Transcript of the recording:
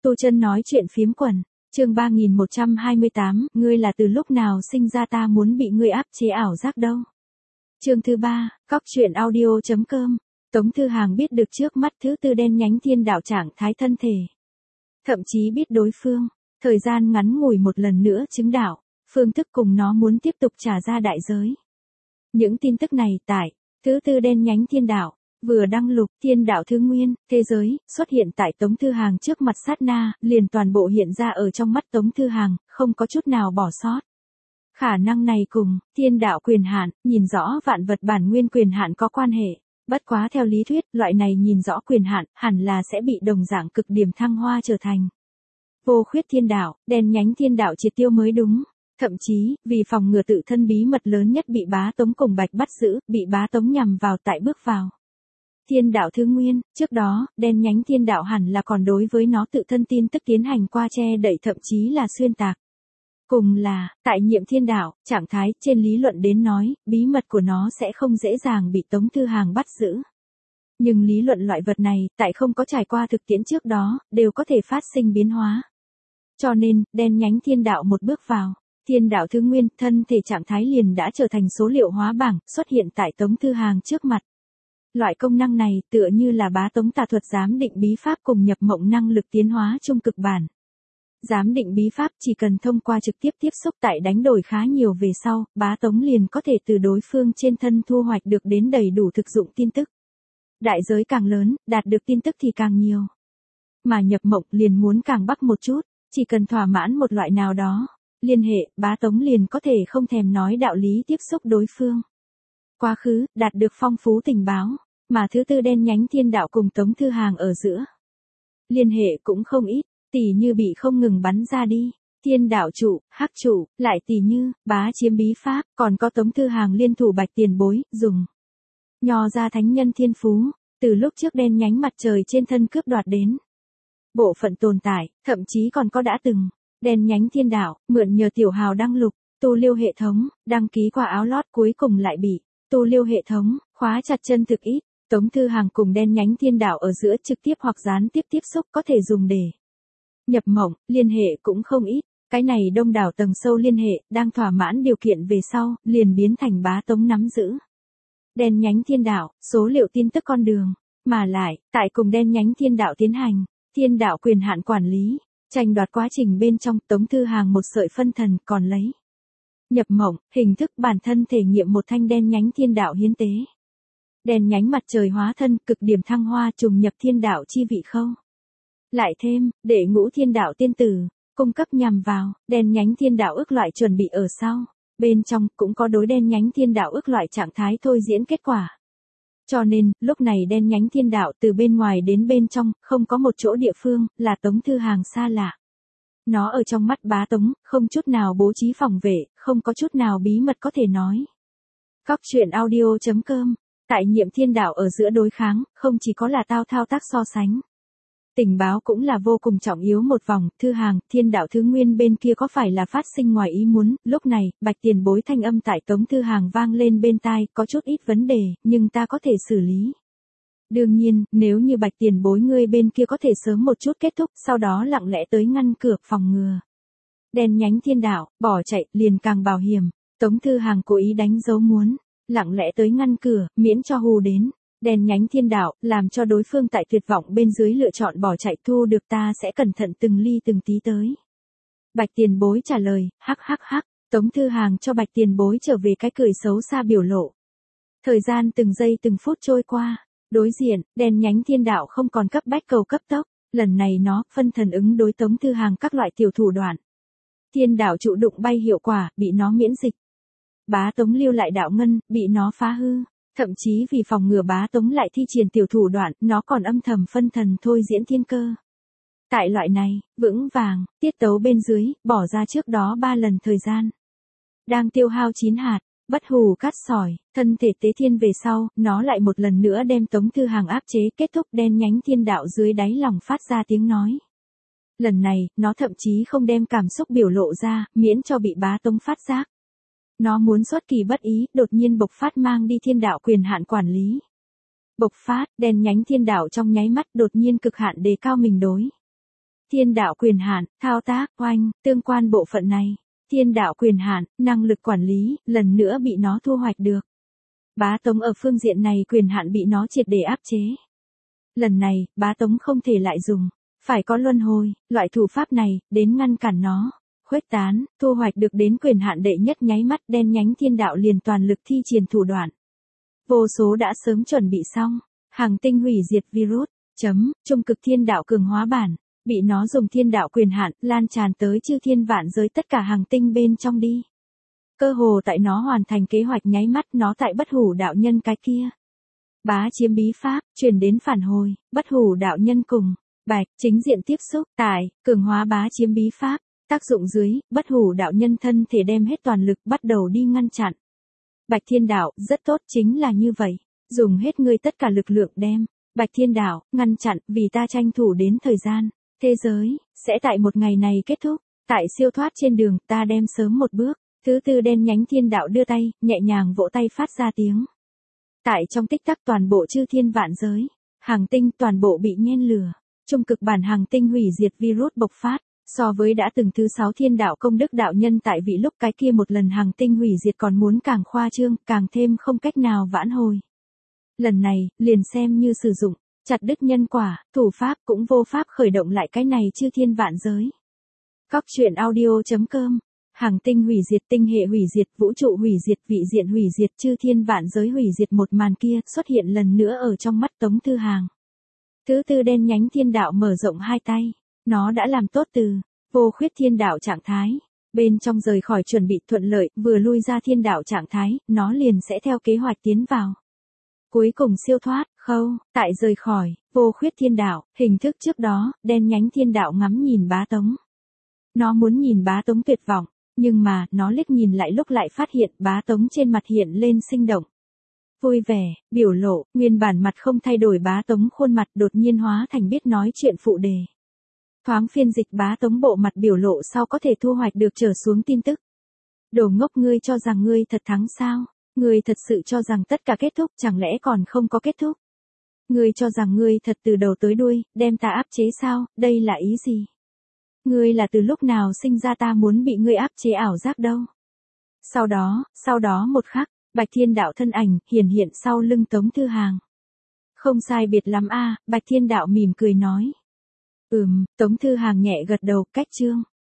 Tu Chân nói chuyện phiếm quần, chương 3128, ngươi là từ lúc nào sinh ra ta muốn bị ngươi áp chế ảo giác đâu. Chương thứ 3, Cóc truyện audio.com. Tống Thư Hàng biết được trước mắt thứ tư đen nhánh thiên đạo trạng thái thân thể. Thậm chí biết đối phương, thời gian ngắn ngủi một lần nữa chứng đạo, phương thức cùng nó muốn tiếp tục trả ra đại giới. Những tin tức này tại thứ tư đen nhánh thiên đạo vừa đăng lục thiên đạo thứ nguyên, thế giới, xuất hiện tại Tống Thư Hàng trước mặt sát na, liền toàn bộ hiện ra ở trong mắt Tống Thư Hàng, không có chút nào bỏ sót. Khả năng này cùng thiên đạo quyền hạn, nhìn rõ vạn vật bản nguyên quyền hạn có quan hệ. Bất quá theo lý thuyết, loại này nhìn rõ quyền hạn, hẳn là sẽ bị đồng dạng cực điểm thăng hoa trở thành vô khuyết thiên đạo, đen nhánh thiên đạo triệt tiêu mới đúng. Thậm chí, vì phòng ngừa tự thân bí mật lớn nhất bị Bá Tống cùng Bạch bắt giữ, bị Bá Tống nhằm vào tại bước vào thiên đạo thứ nguyên, trước đó, đen nhánh thiên đạo hẳn là còn đối với nó tự thân tin tức tiến hành qua che đậy thậm chí là xuyên tạc. Cùng là, tại nhiệm thiên đạo, trạng thái, trên lý luận đến nói, bí mật của nó sẽ không dễ dàng bị Tống Thư Hàng bắt giữ. Nhưng lý luận loại vật này, tại không có trải qua thực tiễn trước đó, đều có thể phát sinh biến hóa. Cho nên, đen nhánh thiên đạo một bước vào thiên đạo thứ nguyên, thân thể trạng thái liền đã trở thành số liệu hóa bảng, xuất hiện tại Tống Thư Hàng trước mặt. Loại công năng này tựa như là Bá Tống tà thuật giám định bí pháp cùng nhập mộng năng lực tiến hóa trung cực bản. Giám định bí pháp chỉ cần thông qua trực tiếp tiếp xúc tại đánh đổi khá nhiều về sau, Bá Tống liền có thể từ đối phương trên thân thu hoạch được đến đầy đủ thực dụng tin tức. Đại giới càng lớn, đạt được tin tức thì càng nhiều. Mà nhập mộng liền muốn càng bắc một chút, chỉ cần thỏa mãn một loại nào đó, liên hệ, Bá Tống liền có thể không thèm nói đạo lý tiếp xúc đối phương. Quá khứ, đạt được phong phú tình báo, mà thứ tư đen nhánh thiên đạo cùng Tống Thư Hàng ở giữa. Liên hệ cũng không ít, tỉ như bị không ngừng bắn ra đi, thiên đạo trụ, hắc trụ, lại tỉ như, Bá chiếm bí pháp, còn có Tống Thư Hàng liên thủ Bạch tiền bối, dùng nho ra thánh nhân thiên phú, từ lúc trước đen nhánh mặt trời trên thân cướp đoạt đến. Bộ phận tồn tại, thậm chí còn có đã từng, đen nhánh thiên đạo, mượn nhờ tiểu hào đăng lục, tu liêu hệ thống, đăng ký qua áo lót cuối cùng lại bị tu liêu hệ thống, khóa chặt chân thực ít. Tống Thư Hàng cùng đen nhánh thiên đạo ở giữa trực tiếp hoặc gián tiếp tiếp xúc có thể dùng để nhập mộng, liên hệ cũng không ít. Cái này đông đảo tầng sâu liên hệ, đang thỏa mãn điều kiện về sau, liền biến thành Bá Tống nắm giữ đen nhánh thiên đạo, số liệu tin tức con đường, mà lại, tại cùng đen nhánh thiên đạo tiến hành thiên đạo quyền hạn quản lý, tranh đoạt quá trình bên trong, Tống Thư Hàng một sợi phân thần còn lấy nhập mộng, hình thức bản thân thể nghiệm một thanh đen nhánh thiên đạo hiến tế. Đen nhánh mặt trời hóa thân, cực điểm thăng hoa trùng nhập thiên đạo chi vị khâu. Lại thêm, đệ ngũ thiên đạo tiên tử, cung cấp nhằm vào, đen nhánh thiên đạo ước loại chuẩn bị ở sau. Bên trong, cũng có đối đen nhánh thiên đạo ước loại trạng thái thôi diễn kết quả. Cho nên, lúc này đen nhánh thiên đạo từ bên ngoài đến bên trong, không có một chỗ địa phương, là Tống Thư Hàng xa lạ. Nó ở trong mắt Bá Tống, không chút nào bố trí phòng vệ, không có chút nào bí mật có thể nói. Cóc truyện audio.com. Tại nhiệm thiên đạo ở giữa đối kháng, không chỉ có là thao tác so sánh. Tình báo cũng là vô cùng trọng yếu một vòng, Thư Hàng, thiên đạo thứ nguyên bên kia có phải là phát sinh ngoài ý muốn, lúc này, Bạch tiền bối thanh âm tại Tống Thư Hàng vang lên bên tai, có chút ít vấn đề, nhưng ta có thể xử lý. Đương nhiên, nếu như Bạch tiền bối ngươi bên kia có thể sớm một chút kết thúc, sau đó lặng lẽ tới ngăn cửa phòng ngừa. Đen nhánh thiên đạo, bỏ chạy, liền càng bảo hiểm, Tống Thư Hàng cố ý đánh dấu muốn. Lặng lẽ tới ngăn cửa, miễn cho hù đến. Đen nhánh thiên đạo, làm cho đối phương tại tuyệt vọng bên dưới lựa chọn bỏ chạy, thu được ta sẽ cẩn thận từng ly từng tí tới. Bạch tiền bối trả lời, hắc hắc hắc, Tống Thư Hàng cho Bạch tiền bối trở về cái cười xấu xa biểu lộ. Thời gian từng giây từng phút trôi qua, đối diện, đen nhánh thiên đạo không còn cấp bách cầu cấp tốc, lần này nó, phân thần ứng đối Tống Thư Hàng các loại tiểu thủ đoạn. Thiên đạo trụ đụng bay hiệu quả, bị nó miễn dịch. Bá Tống lưu lại đạo ngân, bị nó phá hư. Thậm chí vì phòng ngừa Bá Tống lại thi triển tiểu thủ đoạn, nó còn âm thầm phân thần thôi diễn thiên cơ. Tại loại này, vững vàng, tiết tấu bên dưới, bỏ ra trước đó 3 lần thời gian. Đang tiêu hao 9 hạt, bất hù cát sỏi, thân thể tế thiên về sau, nó lại một lần nữa đem Tống Thư Hàng áp chế, kết thúc đen nhánh thiên đạo dưới đáy lòng phát ra tiếng nói. Lần này, nó thậm chí không đem cảm xúc biểu lộ ra, miễn cho bị Bá Tống phát giác. Nó muốn xuất kỳ bất ý, đột nhiên bộc phát mang đi thiên đạo quyền hạn quản lý. Bộc phát, đen nhánh thiên đạo trong nháy mắt đột nhiên cực hạn đề cao mình đối Thiên đạo quyền hạn, thao tác, oanh, tương quan bộ phận này. Thiên đạo quyền hạn, năng lực quản lý, lần nữa bị nó thu hoạch được. Bá Tống ở phương diện này quyền hạn bị nó triệt để áp chế. Lần này, Bá Tống không thể lại dùng. Phải có luân hồi, loại thủ pháp này, đến ngăn cản nó. Khuếch tán, thu hoạch được đến quyền hạn đệ nhất nháy mắt đen nhánh thiên đạo liền toàn lực thi triển thủ đoạn. Vô số đã sớm chuẩn bị xong. Hàng tinh hủy diệt virus. Trung cực thiên đạo cường hóa bản. Bị nó dùng thiên đạo quyền hạn, lan tràn tới chư thiên vạn giới tất cả hàng tinh bên trong đi. Cơ hồ tại nó hoàn thành kế hoạch nháy mắt nó tại bất hủ đạo nhân cái kia. Bá chiếm bí pháp, truyền đến phản hồi, bất hủ đạo nhân cùng. Bạch, chính diện tiếp xúc, tại, cường hóa bá chiếm bí pháp. Tác dụng dưới, bất hủ đạo nhân thân thể đem hết toàn lực bắt đầu đi ngăn chặn. Bạch thiên đạo, rất tốt chính là như vậy. Dùng hết ngươi tất cả lực lượng đem. Bạch thiên đạo, ngăn chặn, vì ta tranh thủ đến thời gian. Thế giới, sẽ tại một ngày này kết thúc. Tại siêu thoát trên đường, ta đem sớm một bước. Thứ tư đen nhánh thiên đạo đưa tay, nhẹ nhàng vỗ tay phát ra tiếng. Tại trong tích tắc toàn bộ chư thiên vạn giới. Hàng tinh toàn bộ bị nhen lửa. Trung cực bản hàng tinh hủy diệt virus bộc phát. So với đã từng thứ 6 thiên đạo công đức đạo nhân tại vị lúc cái kia một lần hàng tinh hủy diệt còn muốn càng khoa trương, càng thêm không cách nào vãn hồi. Lần này, liền xem như sử dụng, chặt đứt nhân quả, thủ pháp cũng vô pháp khởi động lại cái này chư thiên vạn giới. Cóc truyện audio.com. Hàng tinh hủy diệt, tinh hệ hủy diệt, vũ trụ hủy diệt, vị diện hủy diệt, chư thiên vạn giới hủy diệt, một màn kia xuất hiện lần nữa ở trong mắt Tống Thư Hàng. Thứ tư đen nhánh thiên đạo mở rộng hai tay. Nó đã làm tốt từ vô khuyết thiên đạo trạng thái. Bên trong rời khỏi chuẩn bị thuận lợi, vừa lui ra thiên đạo trạng thái, nó liền sẽ theo kế hoạch tiến vào. Cuối cùng siêu thoát, khâu, tại rời khỏi, vô khuyết thiên đạo, hình thức trước đó, đen nhánh thiên đạo ngắm nhìn Bá Tống. Nó muốn nhìn Bá Tống tuyệt vọng, nhưng mà, nó liếc nhìn lại lúc lại phát hiện Bá Tống trên mặt hiện lên sinh động. Vui vẻ, biểu lộ, nguyên bản mặt không thay đổi Bá Tống khuôn mặt đột nhiên hóa thành biết nói chuyện phụ đề. Thoáng phiên dịch Bá Tống bộ mặt biểu lộ sau có thể thu hoạch được trở xuống tin tức. Đồ ngốc, ngươi cho rằng ngươi thật thắng sao? Ngươi thật sự cho rằng tất cả kết thúc, chẳng lẽ còn không có kết thúc? Ngươi cho rằng ngươi thật từ đầu tới đuôi, đem ta áp chế sao? Đây là ý gì? Ngươi là từ lúc nào sinh ra ta muốn bị ngươi áp chế ảo giác đâu? Sau đó một khắc, Bạch Thiên Đạo thân ảnh hiện sau lưng Tống Thư Hàng. Không sai biệt lắm a, Bạch Thiên Đạo mỉm cười nói. Tống Thư Hàng nhẹ gật đầu, cách chương.